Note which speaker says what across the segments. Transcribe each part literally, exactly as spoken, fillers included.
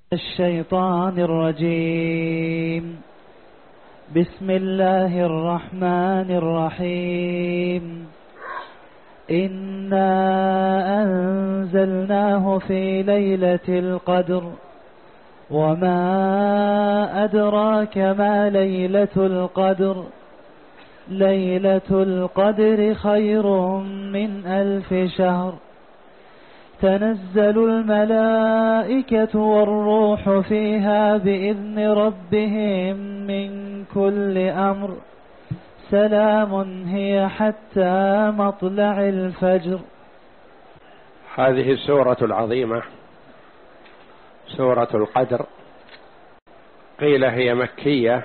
Speaker 1: الشيطان الرجيم. بسم الله الرحمن الرحيم. إنا أنزلناه في ليلة القدر وما أدراك ما ليلة القدر ليلة القدر خير من ألف شهر تنزل الملائكة والروح فيها بإذن ربهم من كل أمر سلام هي حتى مطلع الفجر.
Speaker 2: هذه السورة العظيمة سورة القدر، قيل هي مكية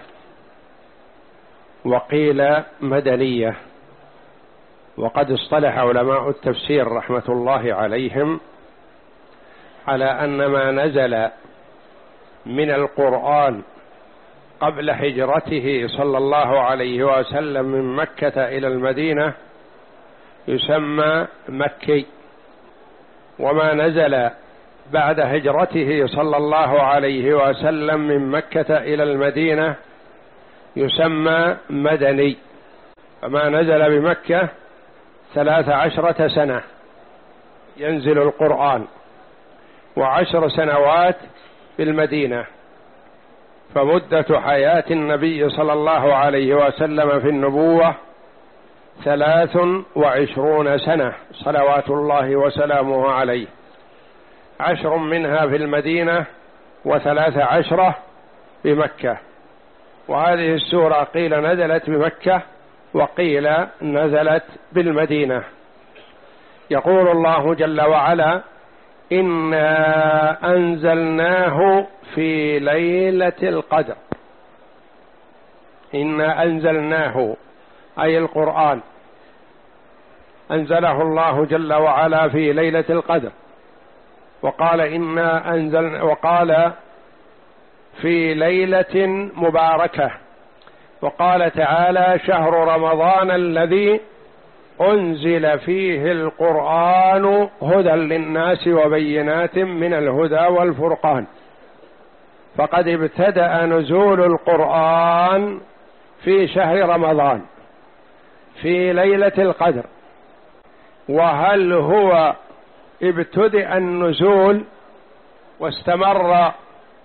Speaker 2: وقيل مدنية، وقد اصطلح علماء التفسير رحمة الله عليهم على أن ما نزل من القرآن قبل هجرته صلى الله عليه وسلم من مكة إلى المدينة يسمى مكي، وما نزل بعد هجرته صلى الله عليه وسلم من مكة إلى المدينة يسمى مدني. فما نزل بمكة ثلاث عشرة سنة ينزل القرآن، وعشر سنوات في المدينة، فمدة حياة النبي صلى الله عليه وسلم في النبوة ثلاث وعشرون سنة صلوات الله وسلامه عليه، عشر منها في المدينة وثلاث عشرة بمكة. وهذه السورة قيل نزلت بمكة وقيل نزلت بالمدينة. يقول الله جل وعلا: إنا أنزلناه في ليلة القدر. إنا أنزلناه أي القرآن أنزله الله جل وعلا في ليلة القدر، وقال إنا أنزلنا، وقال في ليلة مباركة، وقال تعالى: شهر رمضان الذي أنزل فيه القرآن هدى للناس وبينات من الهدى والفرقان. فقد ابتدأ نزول القرآن في شهر رمضان في ليلة القدر. وهل هو ابتدأ النزول واستمر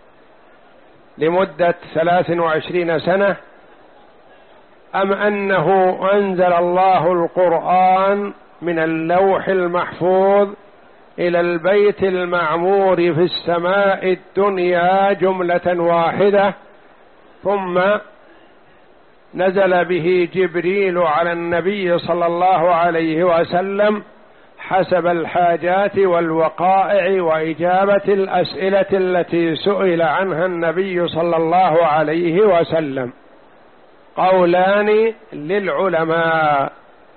Speaker 2: لمدة ثلاث وعشرين سنة، أم أنه أنزل الله القرآن من اللوح المحفوظ إلى البيت المعمور في السماء الدنيا جملة واحدة، ثم نزل به جبريل على النبي صلى الله عليه وسلم حسب الحاجات والوقائع وإجابة الأسئلة التي سئل عنها النبي صلى الله عليه وسلم؟ قولان للعلماء.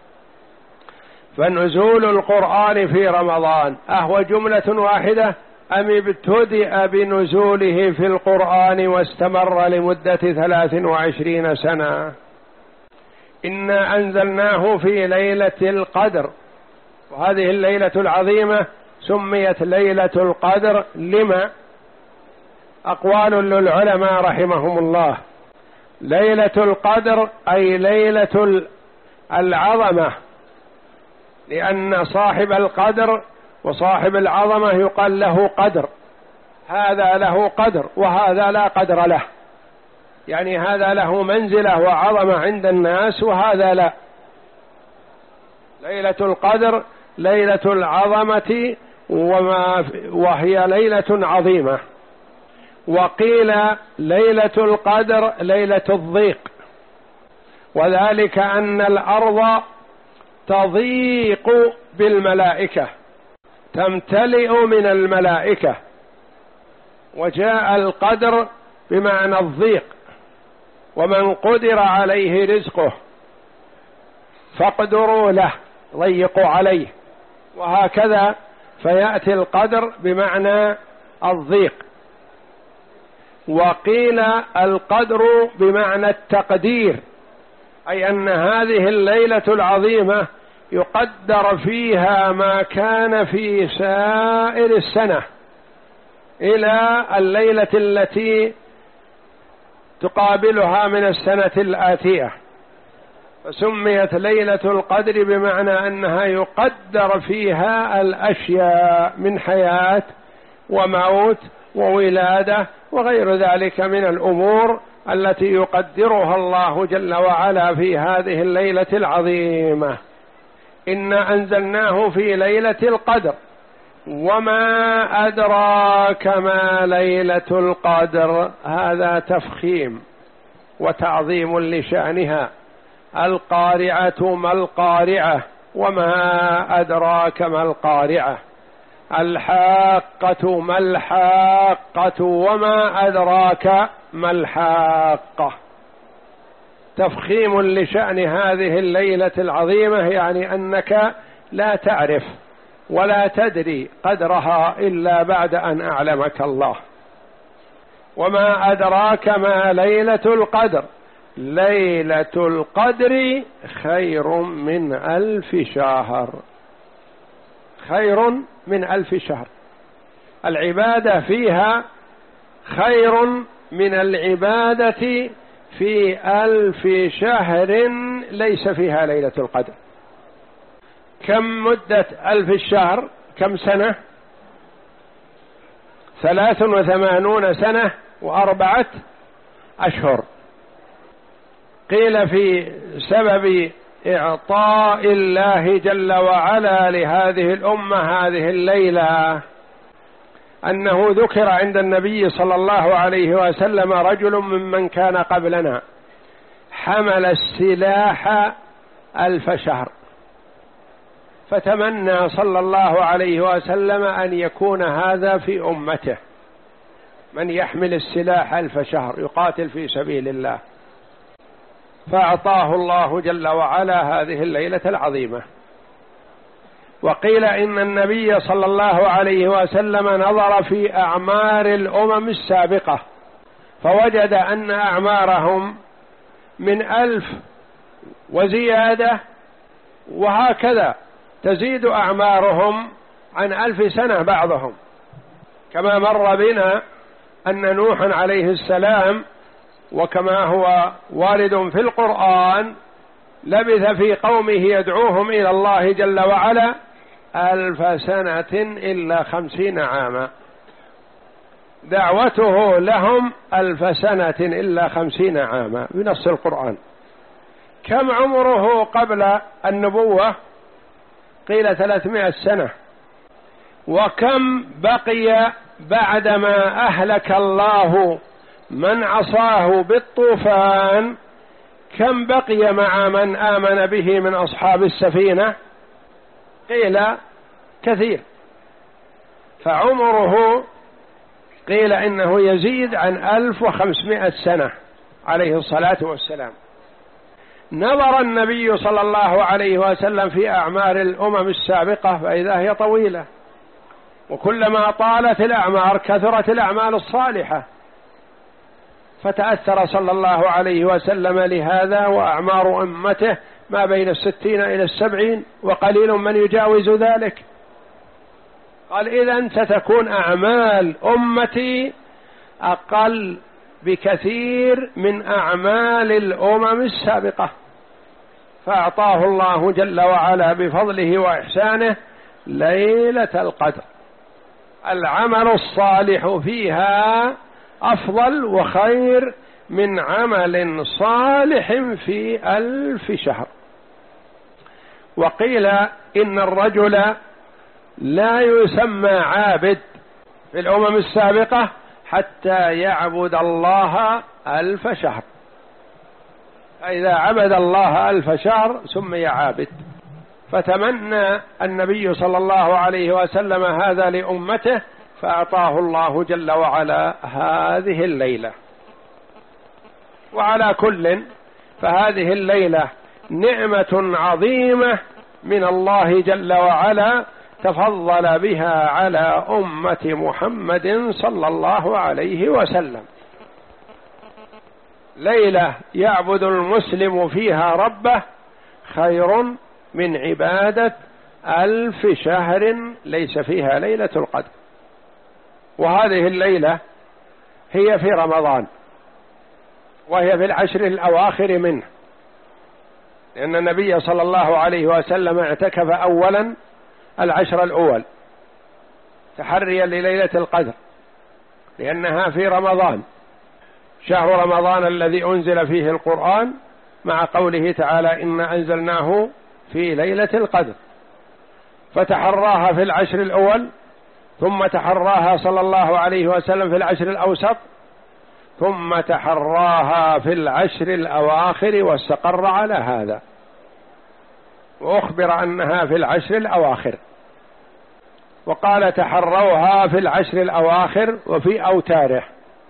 Speaker 2: فنزول القرآن في رمضان أهو جملة واحدة أم ابتدأ بنزوله في القرآن واستمر لمدة ثلاث وعشرين سنة؟ إنا أنزلناه في ليلة القدر، وهذه الليلة العظيمة سميت ليلة القدر لما؟ أقوال للعلماء رحمهم الله. ليلة القدر أي ليلة العظمة، لأن صاحب القدر وصاحب العظمة يقال له قدر، هذا له قدر وهذا لا قدر له، يعني هذا له منزلة وعظمة عند الناس وهذا لا. ليلة القدر ليلة العظمة وما وهي ليلة عظيمة. وقيل ليلة القدر ليلة الضيق، وذلك أن الأرض تضيق بالملائكة، تمتلئ من الملائكة، وجاء القدر بمعنى الضيق، ومن قدر عليه رزقه فاقدروا له، ضيقوا عليه، وهكذا فيأتي القدر بمعنى الضيق. وقيل القدر بمعنى التقدير، أي أن هذه الليلة العظيمة يقدر فيها ما كان في سائر السنة إلى الليلة التي تقابلها من السنة الآتية، فسميت ليلة القدر بمعنى أنها يقدر فيها الأشياء من حياة وموت وولادة وغير ذلك من الأمور التي يقدرها الله جل وعلا في هذه الليلة العظيمة. إنا أنزلناه في ليلة القدر وما أدراك ما ليلة القدر، هذا تفخيم وتعظيم لشأنها. القارعة ما القارعة وما أدراك ما القارعة، الحاقة ما الحاقة وما أدراك ما الحاقة. تفخيم لشأن هذه الليلة العظيمة، يعني أنك لا تعرف ولا تدري قدرها إلا بعد أن أعلمك الله. وما أدراك ما ليلة القدر، ليلة القدر خير من ألف شهر، خير من ألف شهر. العبادة فيها خير من العبادة في ألف شهر ليس فيها ليلة القدر. كم مدة ألف الشهر؟ كم سنة؟ ثلاث وثمانون سنة وأربعة أشهر. قيل في سبب إعطاء الله جل وعلا لهذه الأمة هذه الليلة أنه ذكر عند النبي صلى الله عليه وسلم رجل ممن كان قبلنا حمل السلاح ألف شهر، فتمنى صلى الله عليه وسلم أن يكون هذا في أمته، من يحمل السلاح ألف شهر يقاتل في سبيل الله، فأعطاه الله جل وعلا هذه الليلة العظيمة. وقيل إن النبي صلى الله عليه وسلم نظر في أعمار الأمم السابقة فوجد أن أعمارهم من ألف وزيادة، وهكذا تزيد أعمارهم عن ألف سنة بعضهم، كما مر بنا أن نوحا عليه السلام وكما هو وارد في القرآن لبث في قومه يدعوهم إلى الله جل وعلا ألف سنة إلا خمسين عاما، دعوته لهم ألف سنة إلا خمسين عاما بنص القرآن. كم عمره قبل النبوة؟ قيل ثلاثمائة سنة. وكم بقي بعدما أهلك الله من عصاه بالطوفان؟ كم بقي مع من آمن به من أصحاب السفينة؟ قيل كثير، فعمره قيل إنه يزيد عن ألف وخمسمائة سنة عليه الصلاة والسلام. نظر النبي صلى الله عليه وسلم في أعمار الأمم السابقة فإذا هي طويلة، وكلما طالت الأعمار كثرت الأعمال الصالحة، فتأثر صلى الله عليه وسلم لهذا. وأعمار أمته ما بين الستين إلى السبعين، وقليل من يجاوز ذلك. قال إذن ستكون أعمال أمتي أقل بكثير من أعمال الأمم السابقة، فأعطاه الله جل وعلا بفضله وإحسانه ليلة القدر. العمل الصالح فيها أفضل وخير من عمل صالح في ألف شهر. وقيل إن الرجل لا يسمى عابد في الأمم السابقة حتى يعبد الله ألف شهر، فإذا عبد الله ألف شهر سمي عابد. فتمنى النبي صلى الله عليه وسلم هذا لأمته فأعطاه الله جل وعلا هذه الليلة. وعلى كل فهذه الليلة نعمة عظيمة من الله جل وعلا تفضل بها على أمة محمد صلى الله عليه وسلم. ليلة يعبد المسلم فيها ربه خير من عبادة ألف شهر ليس فيها ليلة القدر. وهذه الليلة هي في رمضان، وهي في العشر الأواخر منه، لأن النبي صلى الله عليه وسلم اعتكف أولا العشر الأول تحريا لليلة القدر، لأنها في رمضان، شهر رمضان الذي أنزل فيه القرآن، مع قوله تعالى إنا أنزلناه في ليلة القدر، فتحراها في العشر الأول، ثم تحراها صلى الله عليه وسلم في العشر الأوسط، ثم تحراها في العشر الأواخر واستقر على هذا، وأخبر أنها في العشر الأواخر، وقال تحروها في العشر الأواخر وفي أوتاره،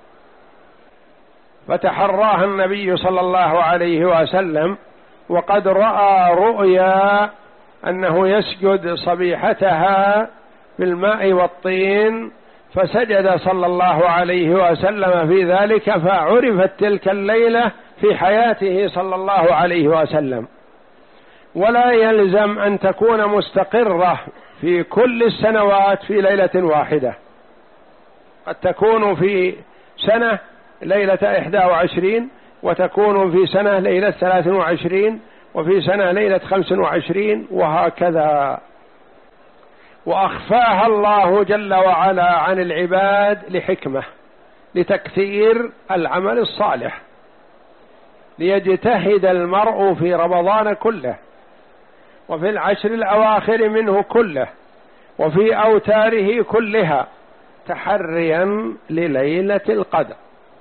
Speaker 2: فتحراها النبي صلى الله عليه وسلم وقد رأى رؤيا أنه يسجد صبيحتها بالماء والطين، فسجد صلى الله عليه وسلم في ذلك، فعرفت تلك الليلة في حياته صلى الله عليه وسلم. ولا يلزم أن تكون مستقرة في كل السنوات في ليلة واحدة، قد تكون في سنة ليلة إحدى وعشرين، وتكون في سنة ليلة ثلاث وعشرين، وفي سنة ليلة خمس وعشرين، وهكذا. وأخفاها الله جل وعلا عن العباد لحكمة، لتكثير العمل الصالح، ليجتهد المرء في رمضان كله، وفي العشر الأواخر منه كله، وفي أوتاره كلها، تحريا لليلة القدر،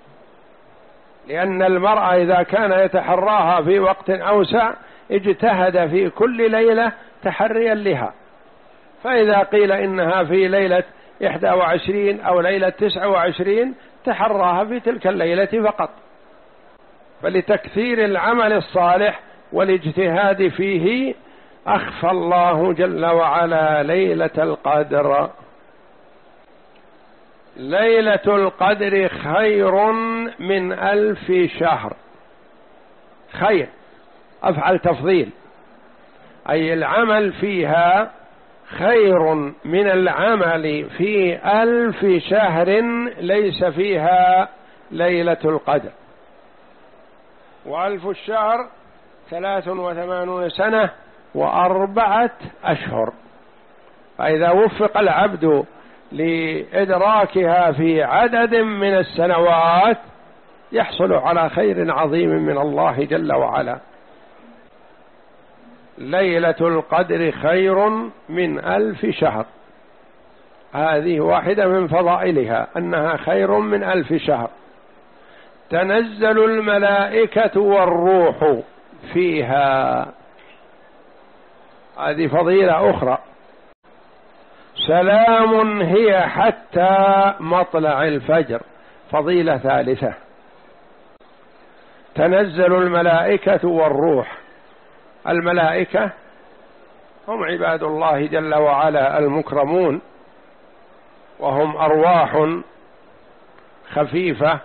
Speaker 2: لأن المرء إذا كان يتحراها في وقت أوسع اجتهد في كل ليلة تحريا لها، فإذا قيل إنها في ليلة إحدى وعشرين أو ليلة تسعة وعشرين تحراها في تلك الليلة فقط. فلتكثير العمل الصالح والاجتهاد فيه أخفى الله جل وعلا ليلة القدر. ليلة القدر خير من ألف شهر. خير أفعل تفضيل، أي العمل فيها خير من العمل في ألف شهر ليس فيها ليلة القدر. وألف الشهر ثلاث وثمانون سنة وأربعة أشهر، فإذا وفق العبد لإدراكها في عدد من السنوات يحصل على خير عظيم من الله جل وعلا. ليلة القدر خير من ألف شهر، هذه واحدة من فضائلها أنها خير من ألف شهر. تنزل الملائكة والروح فيها، هذه فضيلة أخرى. سلام هي حتى مطلع الفجر، فضيلة ثالثة. تنزل الملائكة والروح، الملائكة هم عباد الله جل وعلا المكرمون، وهم أرواح خفيفة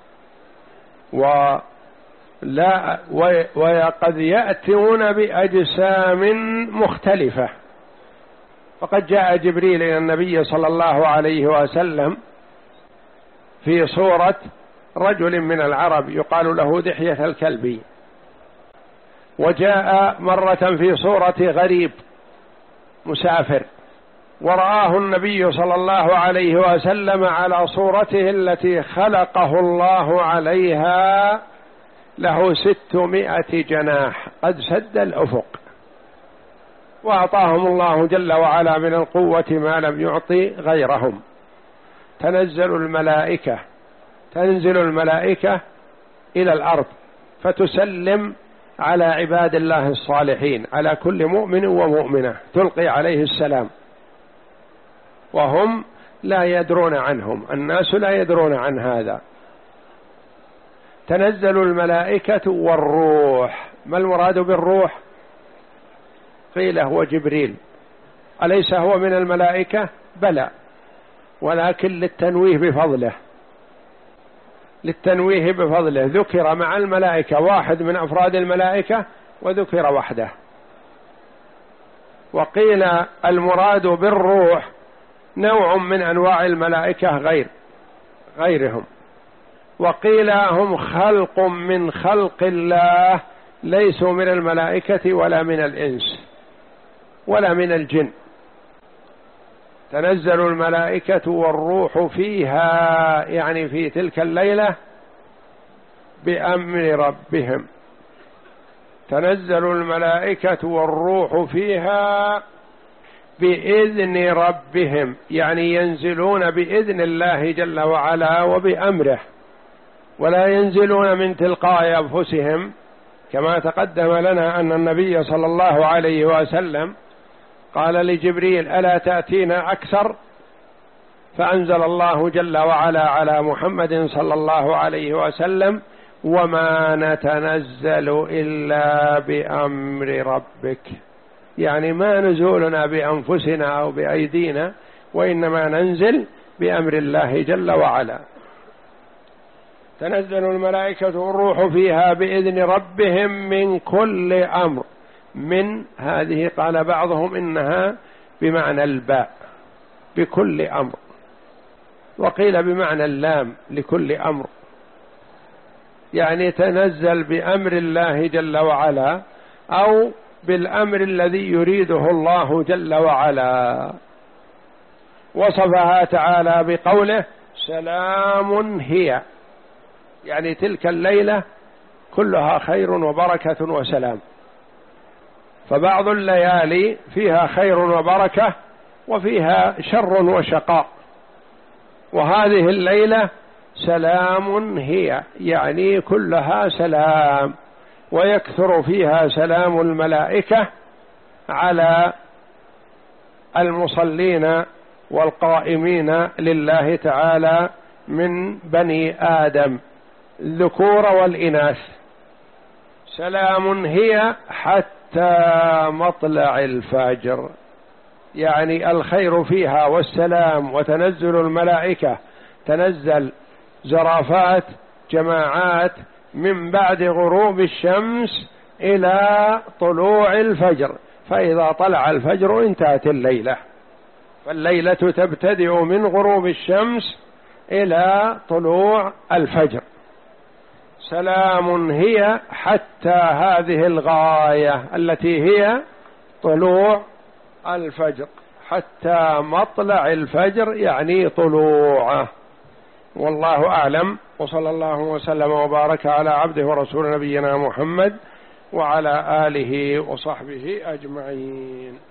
Speaker 2: ولا وقد يأتون بأجسام مختلفة. فقد جاء جبريل إلى النبي صلى الله عليه وسلم في صورة رجل من العرب يقال له دحية الكلبي، وجاء مرة في صورة غريب مسافر، ورآه النبي صلى الله عليه وسلم على صورته التي خلقه الله عليها، له ستمائة جناح قد سد الأفق، وأعطاهم الله جل وعلا من القوة ما لم يعطي غيرهم. تنزل الملائكة، تنزل الملائكة إلى الأرض فتسلم على عباد الله الصالحين، على كل مؤمن ومؤمنة تلقي عليه السلام، وهم لا يدرون عنهم، الناس لا يدرون عن هذا. تنزل الملائكة والروح. ما المراد بالروح؟ قيل هو جبريل. أليس هو من الملائكة؟ بلى، ولكن للتنويه بفضله، للتنويه بفضله ذكر مع الملائكة واحد من أفراد الملائكة وذكر وحده. وقيل المراد بالروح نوع من أنواع الملائكة غير غيرهم. وقيل هم خلق من خلق الله، ليسوا من الملائكة ولا من الإنس ولا من الجن. تنزل الملائكة والروح فيها، يعني في تلك الليلة، بأمر ربهم. تنزل الملائكة والروح فيها بإذن ربهم، يعني ينزلون بإذن الله جل وعلا وبأمره، ولا ينزلون من تلقاء أنفسهم، كما تقدم لنا أن النبي صلى الله عليه وسلم قال لجبريل: ألا تأتينا أكثر؟ فأنزل الله جل وعلا على محمد صلى الله عليه وسلم: وما نتنزل إلا بأمر ربك، يعني ما نزولنا بأنفسنا أو بأيدينا، وإنما ننزل بأمر الله جل وعلا. تنزل الملائكة والروح فيها بإذن ربهم من كل أمر. من هذه قال بعضهم إنها بمعنى الباء، بكل أمر، وقيل بمعنى اللام لكل أمر، يعني تنزل بأمر الله جل وعلا أو بالأمر الذي يريده الله جل وعلا. وصفها تعالى بقوله: سلام هي، يعني تلك الليلة كلها خير وبركة وسلام. فبعض الليالي فيها خير وبركة وفيها شر وشقاء، وهذه الليلة سلام هي، يعني كلها سلام، ويكثر فيها سلام الملائكة على المصلين والقائمين لله تعالى من بني آدم الذكور والإناث. سلام هي حتى مطلع الفجر، يعني الخير فيها والسلام. وتنزل الملائكة، تنزل زرافات جماعات من بعد غروب الشمس إلى طلوع الفجر، فإذا طلع الفجر انتهت الليلة. فالليلة تبتدئ من غروب الشمس إلى طلوع الفجر. سلام هي حتى هذه الغاية التي هي طلوع الفجر، حتى مطلع الفجر يعني طلوعه. والله أعلم، وصلى الله وسلم وبارك على عبده ورسول نبينا محمد وعلى آله وصحبه أجمعين.